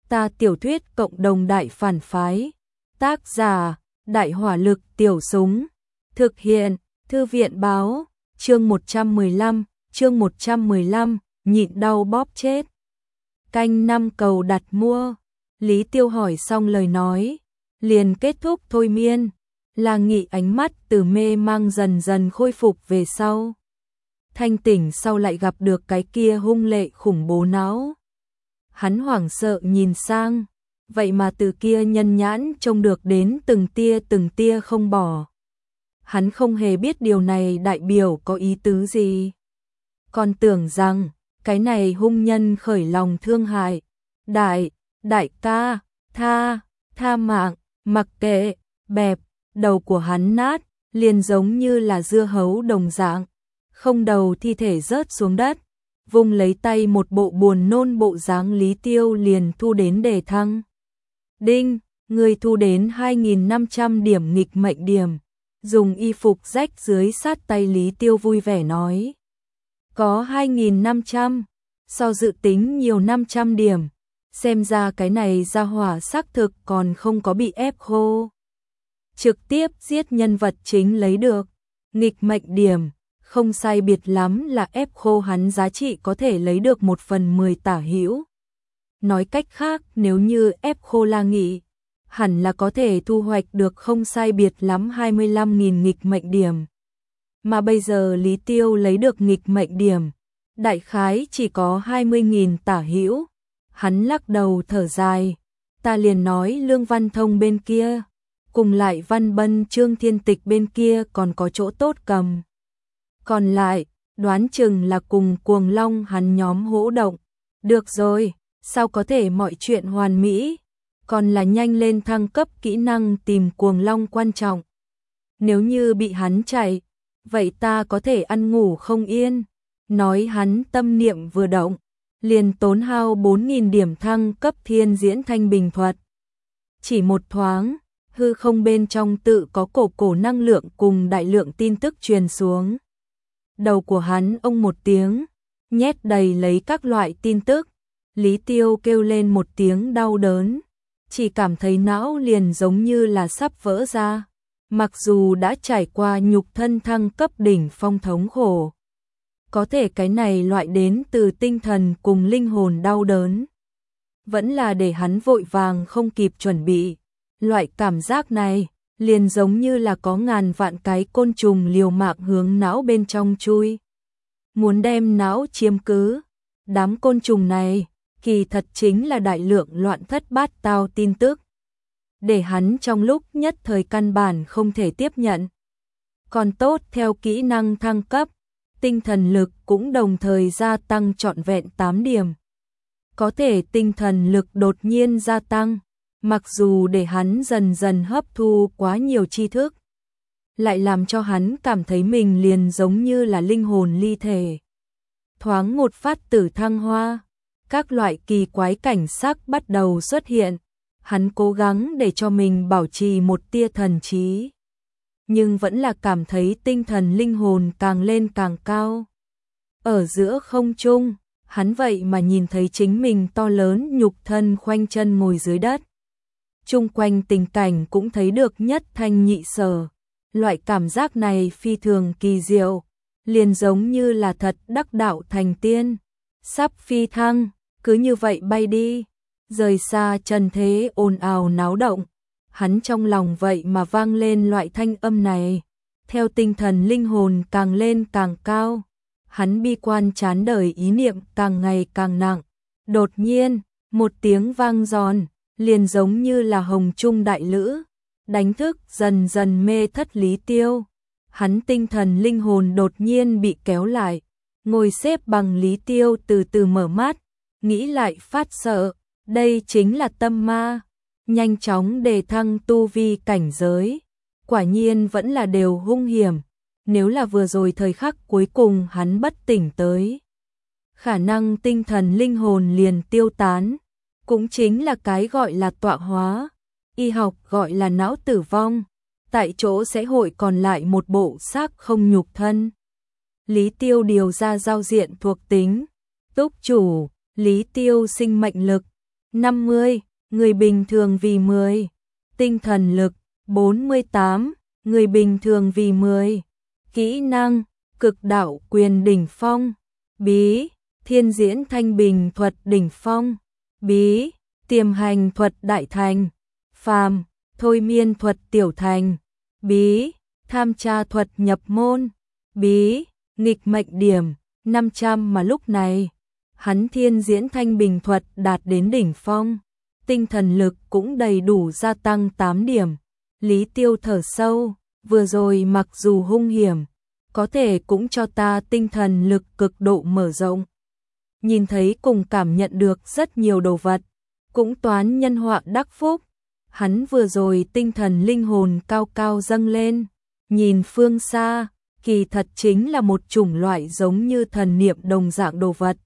Ta tiểu thuyết cộng đồng đại phản phái. Tác giả: Đại hỏa lực tiểu súng. Thực hiện: Thư viện báo. Chương 115, nhịn đau bóp chết. Canh 5 cầu đặt mua. Lý Tiêu hỏi xong lời nói, liền kết thúc thôi miên. La Nghị ánh mắt từ mê mang dần dần khôi phục về sau. Thanh tỉnh sau lại gặp được cái kia hung lệ khủng bố não. Hắn hoảng sợ nhìn sang, vậy mà từ kia nhân nhãn trông được đến từng tia không bỏ. Hắn không hề biết điều này đại biểu có ý tứ gì. Còn tưởng rằng, cái này hung nhân khởi lòng thương hại. Đại ca, tha mạng, mặc kệ, bẹp, đầu của hắn nát, liền giống như là dưa hấu đồng dạng. Không đầu thi thể rớt xuống đất, vung lấy tay một bộ buồn nôn bộ dáng. Lý Tiêu liền thu đến đề thăng. Đinh, người thu đến 2.500 điểm nghịch mệnh điểm. Dùng y phục rách dưới sát tay. Lý Tiêu vui vẻ nói. Có 2.500, so dự tính nhiều 500 điểm. Xem ra cái này ra hỏa xác thực còn không có bị ép khô. Trực tiếp giết nhân vật chính lấy được. Nghịch mệnh điểm, không sai biệt lắm là ép khô hắn giá trị có thể lấy được 1/10 tả hữu. Nói cách khác, nếu như ép khô La Nghị, hẳn là có thể thu hoạch được không sai biệt lắm 25.000 nghịch mệnh điểm. Mà bây giờ Lý Tiêu lấy được nghịch mệnh điểm, đại khái chỉ có 20.000 tả hữu. Hắn lắc đầu thở dài, ta liền nói Lương Văn Thông bên kia, cùng lại Văn Bân Trương Thiên Tịch bên kia còn có chỗ tốt cầm. Còn lại, đoán chừng là cùng Cuồng Long hắn nhóm hỗ động. Được rồi, sao có thể mọi chuyện hoàn mỹ, còn là nhanh lên thăng cấp kỹ năng tìm Cuồng Long quan trọng. Nếu như bị hắn chạy, vậy ta có thể ăn ngủ không yên. Nói hắn tâm niệm vừa động, liền tốn hao 4.000 điểm thăng cấp Thiên Diễn Thanh Bình thuật. Chỉ một thoáng, hư không bên trong tự có cổ năng lượng cùng đại lượng tin tức truyền xuống. Đầu của hắn ông một tiếng, nhét đầy lấy các loại tin tức. Lý Tiêu kêu lên một tiếng đau đớn, chỉ cảm thấy não liền giống như là sắp vỡ ra. Mặc dù đã trải qua nhục thân thăng cấp đỉnh phong thống khổ, có thể cái này loại đến từ tinh thần cùng linh hồn đau đớn, vẫn là để hắn vội vàng không kịp chuẩn bị. Loại cảm giác này, liền giống như là có ngàn vạn cái côn trùng liều mạng hướng não bên trong chui. Muốn đem não chiếm cứ. Đám côn trùng này, kỳ thật chính là đại lượng loạn thất bát tao tin tức. Để hắn trong lúc nhất thời căn bản không thể tiếp nhận. Còn tốt theo kỹ năng thăng cấp, tinh thần lực cũng đồng thời gia tăng trọn vẹn 8 điểm. Có thể tinh thần lực đột nhiên gia tăng, mặc dù để hắn dần dần hấp thu quá nhiều tri thức, lại làm cho hắn cảm thấy mình liền giống như là linh hồn ly thể. Thoáng một phát tử thăng hoa, các loại kỳ quái cảnh sắc bắt đầu xuất hiện. Hắn cố gắng để cho mình bảo trì một tia thần trí, nhưng vẫn là cảm thấy tinh thần linh hồn càng lên càng cao. Ở giữa không trung, hắn vậy mà nhìn thấy chính mình to lớn nhục thân khoanh chân ngồi dưới đất. Chung quanh tình cảnh cũng thấy được nhất thanh nhị sở. Loại cảm giác này phi thường kỳ diệu, liền giống như là thật đắc đạo thành tiên, sắp phi thăng, cứ như vậy bay đi, rời xa trần thế ồn ào náo động. Hắn trong lòng vậy mà vang lên loại thanh âm này, theo tinh thần linh hồn càng lên càng cao, hắn bi quan chán đời ý niệm càng ngày càng nặng. Đột nhiên, một tiếng vang giòn, liền giống như là hồng trung đại lữ, đánh thức dần dần mê thất Lý Tiêu. Hắn tinh thần linh hồn đột nhiên bị kéo lại, ngồi xếp bằng. Lý Tiêu từ từ mở mắt, nghĩ lại phát sợ, đây chính là tâm ma, nhanh chóng đề thăng tu vi cảnh giới, quả nhiên vẫn là đều hung hiểm. Nếu là vừa rồi thời khắc cuối cùng hắn bất tỉnh tới, khả năng tinh thần linh hồn liền tiêu tán, cũng chính là cái gọi là tọa hóa, y học gọi là não tử vong, tại chỗ sẽ hội còn lại một bộ xác không nhục thân. Lý Tiêu điều ra giao diện thuộc tính, túc chủ, Lý Tiêu sinh mệnh lực 50. Người bình thường vì 10. Tinh thần lực. 48. Người bình thường vì 10. Kỹ năng. Cực đạo quyền đỉnh phong. Bí. Thiên diễn thanh bình thuật đỉnh phong. Bí. Tiềm hành thuật đại thành. Phàm. Thôi miên thuật tiểu thành. Bí. Tham tra thuật nhập môn. Bí. Nghịch mệnh điểm 500 mà lúc này hắn thiên diễn thanh bình thuật đạt đến đỉnh phong, tinh thần lực cũng đầy đủ gia tăng 8 điểm. Lý Tiêu thở sâu, vừa rồi mặc dù hung hiểm, có thể cũng cho ta tinh thần lực cực độ mở rộng. Nhìn thấy cùng cảm nhận được rất nhiều đồ vật, cũng toán nhân họa đắc phúc. Hắn vừa rồi tinh thần linh hồn cao cao dâng lên, nhìn phương xa, kỳ thật chính là một chủng loại giống như thần niệm đồng dạng đồ vật.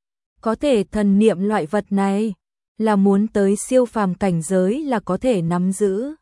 Có thể thần niệm loại vật này là muốn tới siêu phàm cảnh giới là có thể nắm giữ.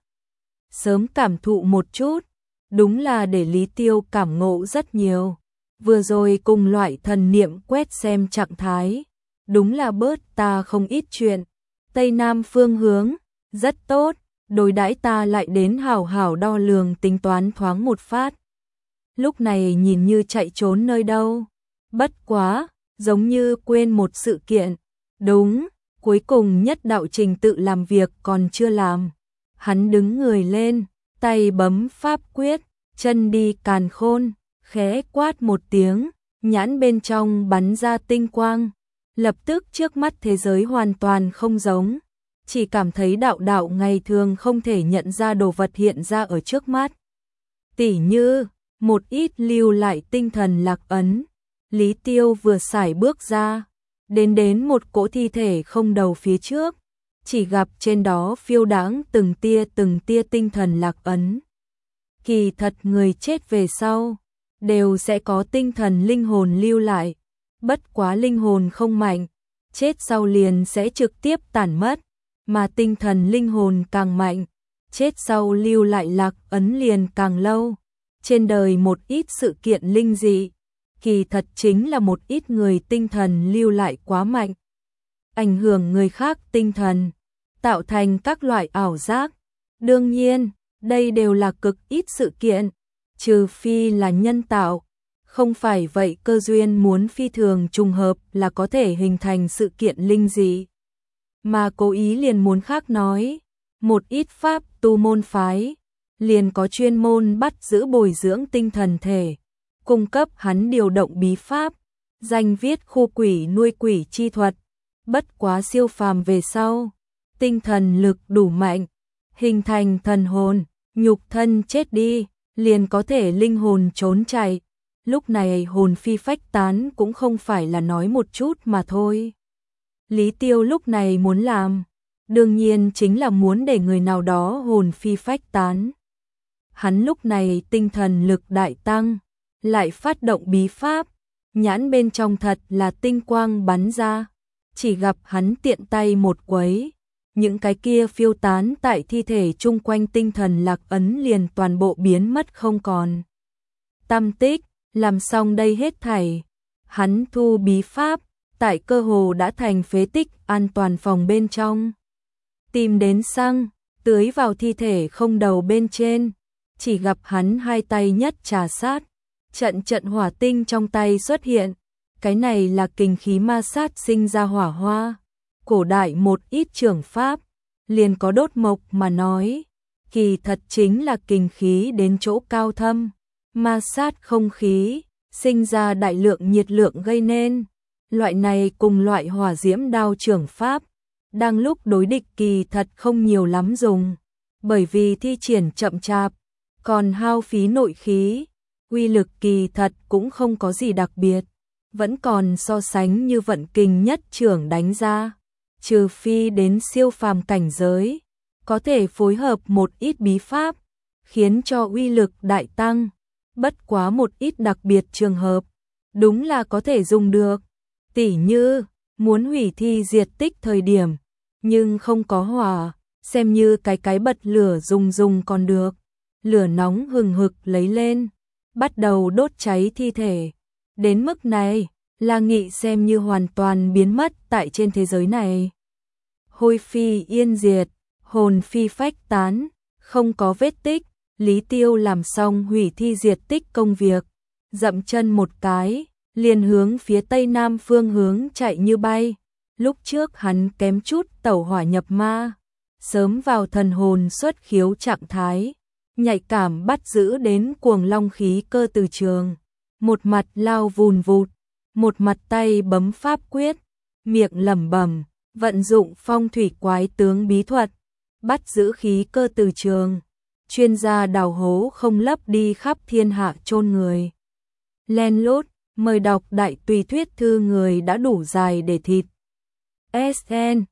Sớm cảm thụ một chút, đúng là để Lý Tiêu cảm ngộ rất nhiều. Vừa rồi cùng loại thần niệm quét xem trạng thái, đúng là bớt ta không ít chuyện. Tây Nam phương hướng, rất tốt, đối đãi ta lại đến hảo hảo đo lường tính toán thoáng một phát. Lúc này nhìn như chạy trốn nơi đâu, bất quá, giống như quên một sự kiện. Đúng, cuối cùng nhất đạo trình tự làm việc còn chưa làm. Hắn đứng người lên, tay bấm pháp quyết, chân đi càn khôn, khẽ quát một tiếng, nhãn bên trong bắn ra tinh quang. Lập tức trước mắt thế giới hoàn toàn không giống, chỉ cảm thấy đạo đạo ngày thường không thể nhận ra đồ vật hiện ra ở trước mắt. Tỉ như, một ít lưu lại tinh thần lạc ấn. Lý Tiêu vừa sải bước ra, đến một cỗ thi thể không đầu phía trước, chỉ gặp trên đó phiêu đãng từng tia tinh thần lạc ấn. Kỳ thật người chết về sau, đều sẽ có tinh thần linh hồn lưu lại, bất quá linh hồn không mạnh, chết sau liền sẽ trực tiếp tản mất, mà tinh thần linh hồn càng mạnh, chết sau lưu lại lạc ấn liền càng lâu. Trên đời một ít sự kiện linh dị, kỳ thật chính là một ít người tinh thần lưu lại quá mạnh, ảnh hưởng người khác tinh thần, tạo thành các loại ảo giác. Đương nhiên, đây đều là cực ít sự kiện, trừ phi là nhân tạo, không phải vậy cơ duyên muốn phi thường trùng hợp là có thể hình thành sự kiện linh dị. Mà cố ý liền muốn khác nói, một ít pháp tu môn phái, liền có chuyên môn bắt giữ bồi dưỡng tinh thần thể, cung cấp hắn điều động bí pháp, danh viết khu quỷ nuôi quỷ chi thuật, bất quá siêu phàm về sau, tinh thần lực đủ mạnh, hình thành thần hồn, nhục thân chết đi, liền có thể linh hồn trốn chạy. Lúc này hồn phi phách tán cũng không phải là nói một chút mà thôi. Lý Tiêu lúc này muốn làm, đương nhiên chính là muốn để người nào đó hồn phi phách tán. Hắn lúc này tinh thần lực đại tăng, lại phát động bí pháp, nhãn bên trong thật là tinh quang bắn ra, chỉ gặp hắn tiện tay một quấy, những cái kia phiêu tán tại thi thể chung quanh tinh thần lạc ấn liền toàn bộ biến mất không còn tăm tích. Làm xong đây hết thảy, hắn thu bí pháp, tại cơ hồ đã thành phế tích an toàn phòng bên trong. Tìm đến xăng, tưới vào thi thể không đầu bên trên, chỉ gặp hắn hai tay nhất trà sát, trận hỏa tinh trong tay xuất hiện, cái này là kình khí ma sát sinh ra hỏa hoa. Cổ đại một ít trưởng pháp, liền có đốt mộc mà nói, kỳ thật chính là kình khí đến chỗ cao thâm, ma sát không khí, sinh ra đại lượng nhiệt lượng gây nên. Loại này cùng loại hỏa diễm đao trưởng pháp, đang lúc đối địch kỳ thật không nhiều lắm dùng, bởi vì thi triển chậm chạp, còn hao phí nội khí, uy lực kỳ thật cũng không có gì đặc biệt, vẫn còn so sánh như vận kình nhất trưởng đánh ra, trừ phi đến siêu phàm cảnh giới, có thể phối hợp một ít bí pháp, khiến cho uy lực đại tăng, bất quá một ít đặc biệt trường hợp, đúng là có thể dùng được, tỉ như muốn hủy thi diệt tích thời điểm, nhưng không có hỏa, xem như cái bật lửa dùng còn được, lửa nóng hừng hực lấy lên, bắt đầu đốt cháy thi thể. Đến mức này, La Nghị xem như hoàn toàn biến mất tại trên thế giới này. hôi phi yên diệt, hồn phi phách tán, không có vết tích. Lý Tiêu làm xong hủy thi diệt tích công việc, dậm chân một cái, liền hướng phía tây nam phương hướng chạy như bay. Lúc trước hắn kém chút tẩu hỏa nhập ma, sớm vào thần hồn xuất khiếu trạng thái, nhạy cảm bắt giữ đến cuồng long khí cơ từ trường, một mặt lao vùn vụt, một mặt tay bấm pháp quyết, miệng lẩm bẩm, vận dụng phong thủy quái tướng bí thuật, bắt giữ khí cơ từ trường. Chuyên gia đào hố không lấp đi khắp thiên hạ chôn người. Len lút, mời đọc đại tùy thuyết thư người đã đủ dài để thịt. SN